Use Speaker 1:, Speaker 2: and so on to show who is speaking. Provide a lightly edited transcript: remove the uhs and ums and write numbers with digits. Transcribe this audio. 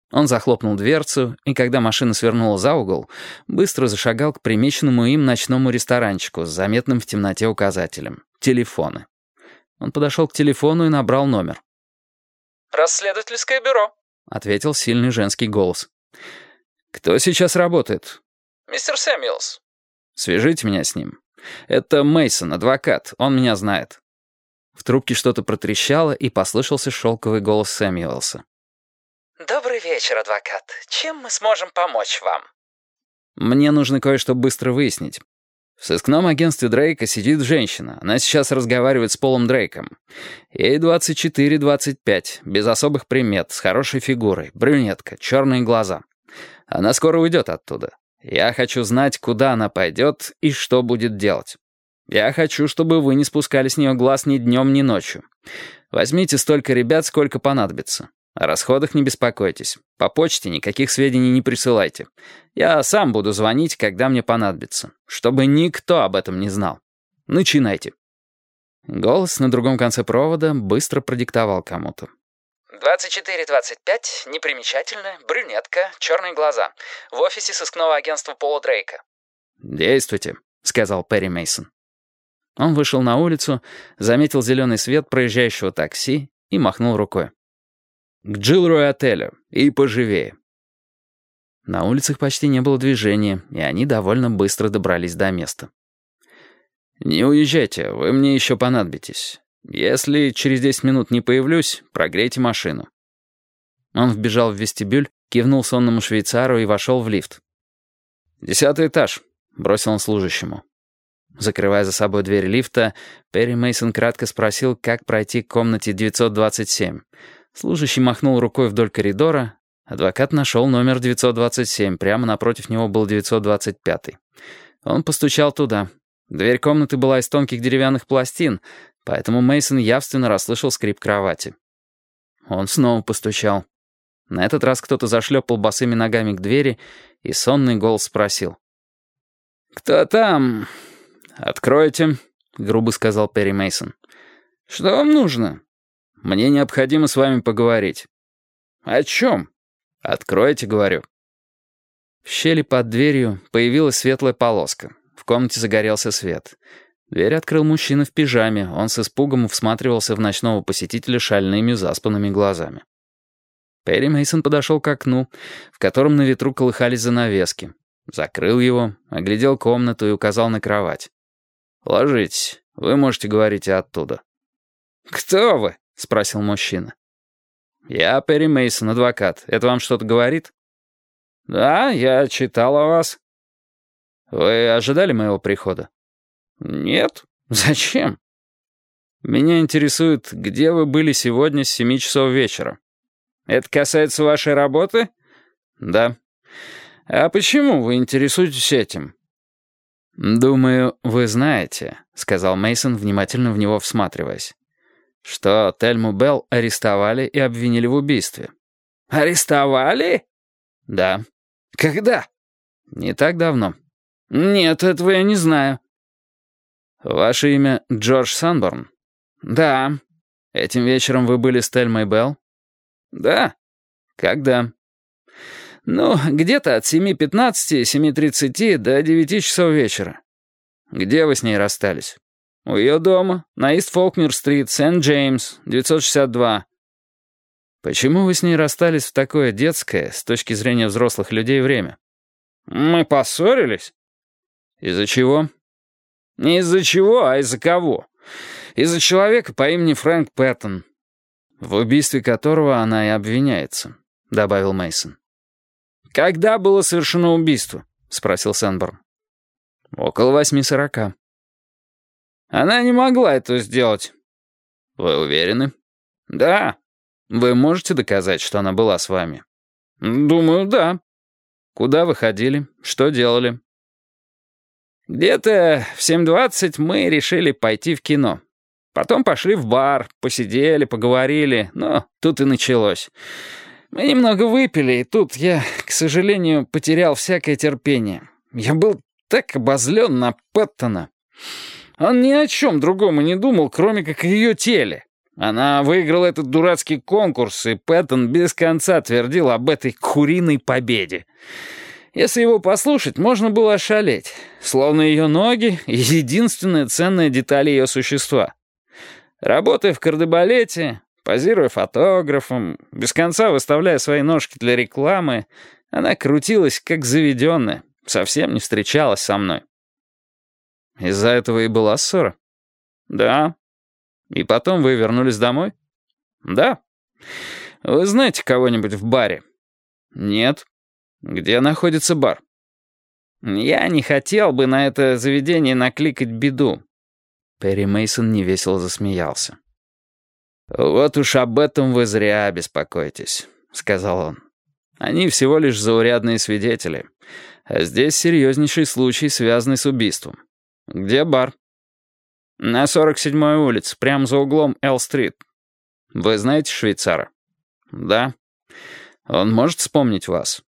Speaker 1: Он захлопнул дверцу, и когда машина свернула за угол, быстро зашагал к примеченному им ночному ресторанчику с заметным в темноте указателем «Телефоны». Он подошел к телефону и набрал номер.
Speaker 2: «Расследовательское бюро»,
Speaker 1: — ответил сильный женский голос. «Кто сейчас работает?»
Speaker 2: «Мистер Сэмюэлс».
Speaker 1: «Свяжите меня с ним. Это Мейсон, адвокат, он меня знает». В трубке что-то протрещало, и послышался шелковый голос Сэмюэлса.
Speaker 2: «Добрый вечер, адвокат. Чем мы сможем помочь вам?»
Speaker 1: «Мне нужно кое-что быстро выяснить. В сыскном агентстве Дрейка сидит женщина. Она сейчас разговаривает с Полом Дрейком. Ей 24-25, без особых примет, с хорошей фигурой, брюнетка, черные глаза. Она скоро уйдет оттуда. Я хочу знать, куда она пойдет и что будет делать. Я хочу, чтобы вы не спускали с нее глаз ни днем, ни ночью. Возьмите столько ребят, сколько понадобится. О расходах не беспокойтесь. По почте никаких сведений не присылайте. Я сам буду звонить, когда мне понадобится, чтобы никто об этом не знал. Начинайте». Голос на другом конце провода быстро продиктовал кому-то.
Speaker 2: 24-25, непримечательная, брюнетка, черные глаза. В офисе сыскного агентства Пола Дрейка.
Speaker 1: «Действуйте», — сказал Перри Мейсон. Он вышел на улицу, заметил зеленый свет проезжающего такси и махнул рукой. «К Джилрой отелю. И поживее». На улицах почти не было движения, и они довольно быстро добрались до места. «Не уезжайте, вы мне еще понадобитесь. Если через 10 минут не появлюсь, прогрейте машину». Он вбежал в вестибюль, кивнул сонному швейцару и вошел в лифт. «10-й этаж», — бросил он служащему. Закрывая за собой дверь лифта, Перри Мейсон кратко спросил, как пройти к комнате 927. Служащий махнул рукой вдоль коридора. Адвокат нашел номер 927, прямо напротив него был 925. Он постучал туда. Дверь комнаты была из тонких деревянных пластин, поэтому Мейсон явственно расслышал скрип кровати. Он снова постучал. На этот раз кто-то зашлепал босыми ногами к двери, и сонный голос спросил. «Кто там?» «Откройте», — грубо сказал Перри Мейсон. «Что вам нужно?» «Мне необходимо с вами поговорить». «О чем?» «Откройте, говорю». В щели под дверью появилась светлая полоска. В комнате загорелся свет. Дверь открыл мужчина в пижаме. Он с испугом всматривался в ночного посетителя шальными заспанными глазами. Перри Мейсон подошел к окну, в котором на ветру колыхались занавески. Закрыл его, оглядел комнату и указал на кровать. «Ложитесь, вы можете говорить и оттуда». «Кто вы?» — спросил мужчина. «Я Перри Мейсон, адвокат. Это вам что-то говорит?» «Да, я читал о вас». «Вы ожидали моего прихода?» «Нет. Зачем?» «Меня интересует, где вы были сегодня с 7 часов вечера». «Это касается вашей работы?» «Да». «А почему вы интересуетесь этим?» «Думаю, вы знаете», — сказал Мейсон, внимательно в него всматриваясь, что Тельму Белл арестовали и обвинили в убийстве.
Speaker 2: «Арестовали?»
Speaker 1: «Да».
Speaker 2: «Когда?»
Speaker 1: «Не так давно».
Speaker 2: «Нет, этого я не знаю».
Speaker 1: «Ваше имя Джордж Санборн?»
Speaker 2: «Да».
Speaker 1: «Этим вечером вы были с Тельмой Белл?»
Speaker 2: «Да».
Speaker 1: «Когда?»
Speaker 2: «Ну, где-то от 7:15, 7:30 до 9 часов вечера».
Speaker 1: «Где вы с ней расстались?»
Speaker 2: «У ее дома, на Ист-Фолкнер-стрит, Сент-Джеймс, 962».
Speaker 1: «Почему вы с ней расстались в такое детское, с точки зрения взрослых людей, время?»
Speaker 2: «Мы поссорились».
Speaker 1: «Из-за чего?»
Speaker 2: «Не из-за чего, а из-за кого? Из-за человека по имени Фрэнк Пэттон».
Speaker 1: «В убийстве которого она и обвиняется», — добавил Мейсон.
Speaker 2: «Когда было совершено убийство?»
Speaker 1: — спросил Санборн. «Около 8:40».
Speaker 2: «Она не могла это сделать».
Speaker 1: «Вы уверены?»
Speaker 2: «Да».
Speaker 1: «Вы можете доказать, что она была с вами?»
Speaker 2: «Думаю, да».
Speaker 1: «Куда вы ходили? Что делали?»
Speaker 2: «Где-то в 7:20 мы решили пойти в кино. Потом пошли в бар, посидели, поговорили, но тут и началось. Мы немного выпили, и тут я, к сожалению, потерял всякое терпение. Я был так обозлен на Пэттона. Он ни о чем другом и не думал, кроме как о ее теле. Она выиграла этот дурацкий конкурс, и Пэттон без конца твердил об этой куриной победе. Если его послушать, можно было ошалеть. Словно ее ноги — единственная ценная деталь ее существа. Работая в кардебалете, позируя фотографом, без конца выставляя свои ножки для рекламы, она крутилась как заведенная, совсем не встречалась со мной. Из-за этого и была ссора? Да. И потом вы вернулись домой? Да. Вы знаете кого-нибудь в баре? Нет. Где находится бар? Я не хотел бы на это заведение накликать беду. Перри Мейсон невесело засмеялся. «Вот уж об этом вы зря беспокоитесь», — сказал он. «Они всего лишь заурядные свидетели, а здесь серьезнейший случай, связанный с убийством. Где бар?» «На 47-й улице, прямо за углом Эл-стрит. Вы знаете швейцара?» «Да. Он может вспомнить вас?»